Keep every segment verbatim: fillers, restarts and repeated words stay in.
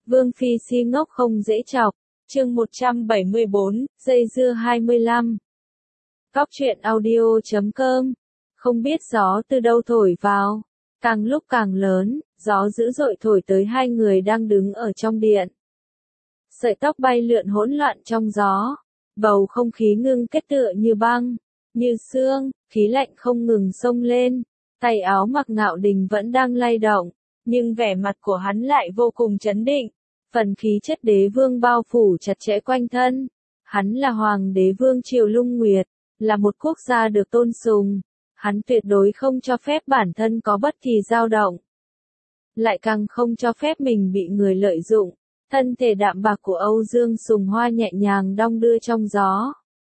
Vương Phi si ngốc không dễ chọc, chương một trăm bảy mươi bốn, dây dưa hai mươi lăm. Cóc truyện audio chấm com, không biết gió từ đâu thổi vào, càng lúc càng lớn, gió dữ dội thổi tới hai người đang đứng ở trong điện. Sợi tóc bay lượn hỗn loạn trong gió, bầu không khí ngưng kết tựa như băng, như xương, khí lạnh không ngừng xông lên, tay áo Mặc Ngạo Đình vẫn đang lay động, nhưng vẻ mặt của hắn lại vô cùng trấn định, phần khí chất đế vương bao phủ chặt chẽ quanh thân. Hắn là hoàng đế vương triều Lung Nguyệt, là một quốc gia được tôn sùng, hắn tuyệt đối không cho phép bản thân có bất kỳ dao động, lại càng không cho phép mình bị người lợi dụng. Thân thể đạm bạc của Âu Dương Sùng Hoa nhẹ nhàng đong đưa trong gió.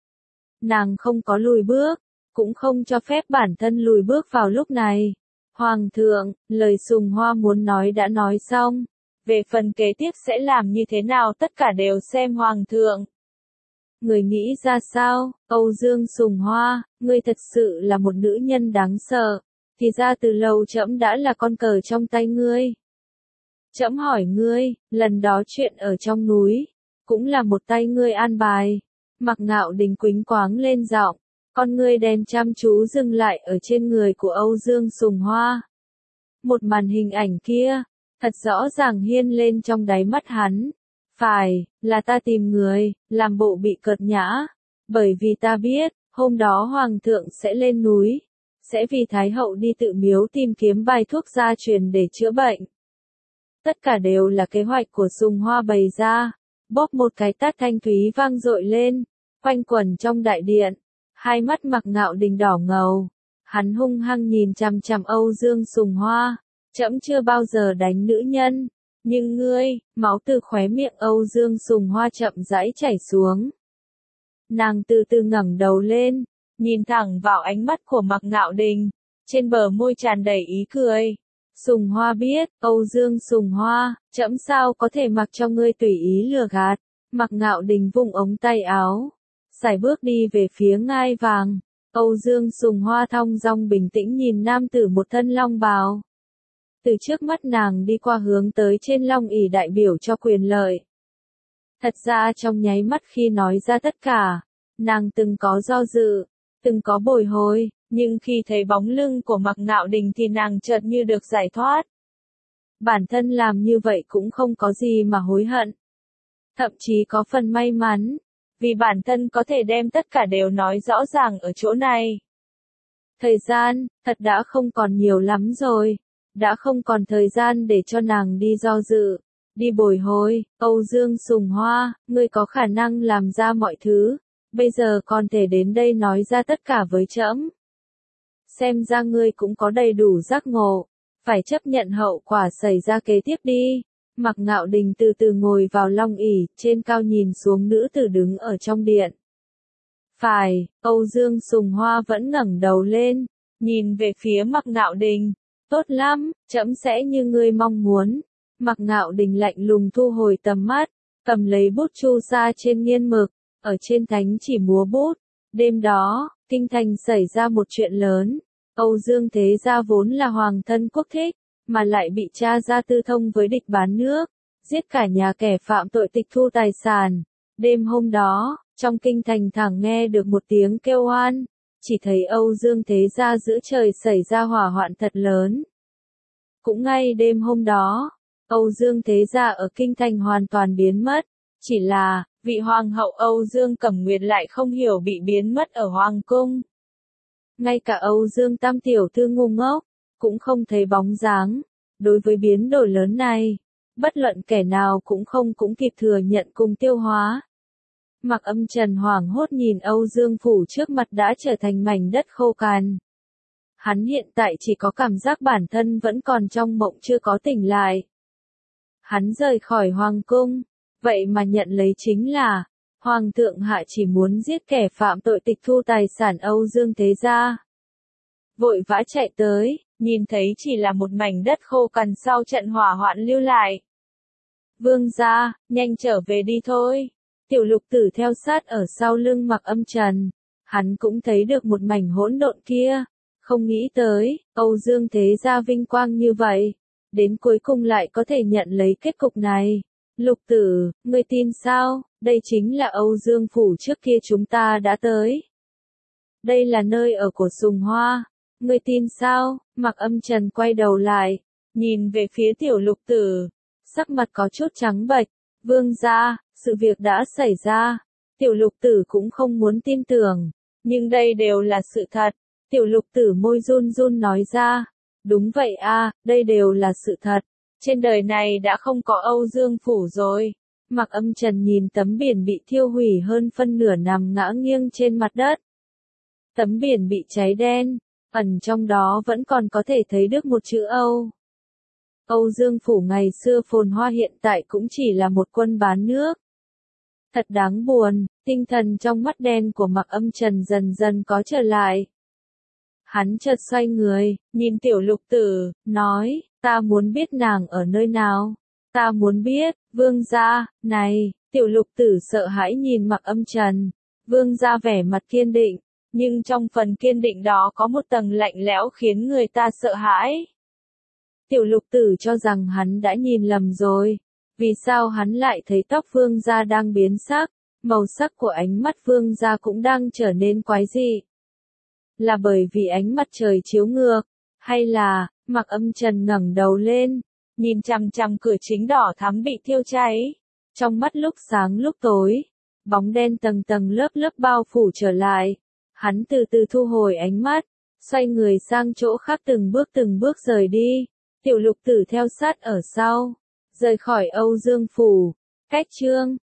Nàng không có lùi bước, cũng không cho phép bản thân lùi bước vào lúc này. Hoàng thượng, lời Sùng Hoa muốn nói đã nói xong. Về phần kế tiếp sẽ làm như thế nào tất cả đều xem Hoàng thượng. Người nghĩ ra sao, Âu Dương Sùng Hoa, ngươi thật sự là một nữ nhân đáng sợ. Thì ra từ lâu trẫm đã là con cờ trong tay ngươi. Trẫm hỏi ngươi, lần đó chuyện ở trong núi, cũng là một tay ngươi an bài. Mặc Ngạo Đình quýnh quáng lên giọng, con ngươi đen chăm chú dừng lại ở trên người của Âu Dương Sùng Hoa. Một màn hình ảnh kia, thật rõ ràng hiên lên trong đáy mắt hắn. Phải, là ta tìm người, làm bộ bị cợt nhã. Bởi vì ta biết, hôm đó Hoàng thượng sẽ lên núi, sẽ vì Thái hậu đi tự miếu tìm kiếm bài thuốc gia truyền để chữa bệnh. Tất cả đều là kế hoạch của Sùng Hoa bày ra. Bóp một cái tát thanh thúy vang dội lên, quanh quẩn trong đại điện. Hai mắt Mặc Ngạo Đình đỏ ngầu. Hắn hung hăng nhìn chằm chằm Âu Dương Sùng Hoa. Trẫm chưa bao giờ đánh nữ nhân. Nhưng ngươi, máu từ khóe miệng Âu Dương Sùng Hoa chậm rãi chảy xuống. Nàng từ từ ngẩng đầu lên, nhìn thẳng vào ánh mắt của Mặc Ngạo Đình. Trên bờ môi tràn đầy ý cười. Sùng Hoa biết, Âu Dương Sùng Hoa, trẫm sao có thể mặc cho ngươi tùy ý lừa gạt. Mặc Ngạo Đình vung ống tay áo, sải bước đi về phía ngai vàng. Âu Dương Sùng Hoa thong dong bình tĩnh nhìn nam tử một thân long bào. Từ trước mắt nàng đi qua hướng tới trên long ỷ đại biểu cho quyền lợi. Thật ra trong nháy mắt khi nói ra tất cả, nàng từng có do dự, từng có bồi hồi. Nhưng khi thấy bóng lưng của Mặc Ngạo Đình thì nàng chợt như được giải thoát. Bản thân làm như vậy cũng không có gì mà hối hận. Thậm chí có phần may mắn, vì bản thân có thể đem tất cả đều nói rõ ràng ở chỗ này. Thời gian, thật đã không còn nhiều lắm rồi. Đã không còn thời gian để cho nàng đi do dự, đi bồi hồi. Âu Dương Sùng Hoa, ngươi có khả năng làm ra mọi thứ. Bây giờ còn thể đến đây nói ra tất cả với trẫm. Xem ra ngươi cũng có đầy đủ giác ngộ, phải chấp nhận hậu quả xảy ra kế tiếp đi. Mặc Ngạo Đình từ từ ngồi vào long ỷ, trên cao nhìn xuống nữ tử đứng ở trong điện. Phải, Âu Dương Sùng Hoa vẫn ngẩng đầu lên, nhìn về phía Mặc Ngạo Đình. Tốt lắm, trẫm sẽ như ngươi mong muốn. Mặc Ngạo Đình lạnh lùng thu hồi tầm mắt, cầm lấy bút chu sa trên nghiên mực, ở trên thánh chỉ múa bút. Đêm đó, kinh thành xảy ra một chuyện lớn. Âu Dương Thế Gia vốn là hoàng thân quốc thích, mà lại bị cha ra tư thông với địch bán nước, giết cả nhà kẻ phạm tội tịch thu tài sản. Đêm hôm đó, trong kinh thành thẳng nghe được một tiếng kêu oan, chỉ thấy Âu Dương Thế Gia giữa trời xảy ra hỏa hoạn thật lớn. Cũng ngay đêm hôm đó, Âu Dương Thế Gia ở kinh thành hoàn toàn biến mất, chỉ là, vị hoàng hậu Âu Dương Cẩm Nguyệt lại không hiểu bị biến mất ở hoàng cung. Ngay cả Âu Dương Tam tiểu thư ngu ngốc, cũng không thấy bóng dáng. Đối với biến đổi lớn này, bất luận kẻ nào cũng không cũng kịp thừa nhận cùng tiêu hóa. Mặc Âm Trần hoảng hốt nhìn Âu Dương phủ trước mặt đã trở thành mảnh đất khô cằn. Hắn hiện tại chỉ có cảm giác bản thân vẫn còn trong mộng chưa có tỉnh lại. Hắn rời khỏi hoàng cung, vậy mà nhận lấy chính là Hoàng thượng hạ chỉ muốn giết kẻ phạm tội tịch thu tài sản Âu Dương Thế Gia. Vội vã chạy tới, nhìn thấy chỉ là một mảnh đất khô cằn sau trận hỏa hoạn lưu lại. Vương gia, nhanh trở về đi thôi. Tiểu Lục Tử theo sát ở sau lưng Mặc Âm Trần. Hắn cũng thấy được một mảnh hỗn độn kia. Không nghĩ tới, Âu Dương Thế Gia vinh quang như vậy. Đến cuối cùng lại có thể nhận lấy kết cục này. Lục Tử, ngươi tin sao, đây chính là Âu Dương Phủ trước kia chúng ta đã tới. Đây là nơi ở của Sùng Hoa, ngươi tin sao? Mạc Âm Trần quay đầu lại, nhìn về phía tiểu Lục Tử, sắc mặt có chút trắng bệch. Vương gia, sự việc đã xảy ra. Tiểu Lục Tử cũng không muốn tin tưởng, nhưng đây đều là sự thật. Tiểu Lục Tử môi run run nói ra, đúng vậy a, đây đều là sự thật. Trên đời này đã không có Âu Dương Phủ rồi. Mạc Âm Trần nhìn tấm biển bị thiêu hủy hơn phân nửa nằm ngã nghiêng trên mặt đất. Tấm biển bị cháy đen, ẩn trong đó vẫn còn có thể thấy được một chữ Âu. Âu Dương Phủ ngày xưa phồn hoa hiện tại cũng chỉ là một quân bán nước. Thật đáng buồn, tinh thần trong mắt đen của Mạc Âm Trần dần dần có trở lại. Hắn chợt xoay người, nhìn tiểu Lục Tử, nói, ta muốn biết nàng ở nơi nào. Ta muốn biết, vương gia, này, tiểu Lục Tử sợ hãi nhìn Mạc Âm Trần. Vương gia vẻ mặt kiên định, nhưng trong phần kiên định đó có một tầng lạnh lẽo khiến người ta sợ hãi. Tiểu Lục Tử cho rằng hắn đã nhìn lầm rồi. Vì sao hắn lại thấy tóc vương gia đang biến sắc, màu sắc của ánh mắt vương gia cũng đang trở nên quái dị. Là bởi vì ánh mặt trời chiếu ngược, hay là, Mạc Âm Trần ngẩng đầu lên, nhìn chằm chằm cửa chính đỏ thắm bị thiêu cháy. Trong mắt lúc sáng lúc tối, bóng đen tầng tầng lớp lớp bao phủ trở lại. Hắn từ từ thu hồi ánh mắt, xoay người sang chỗ khác từng bước từng bước rời đi. Tiểu Lục Tử theo sát ở sau, rời khỏi Âu Dương Phủ. Cách chương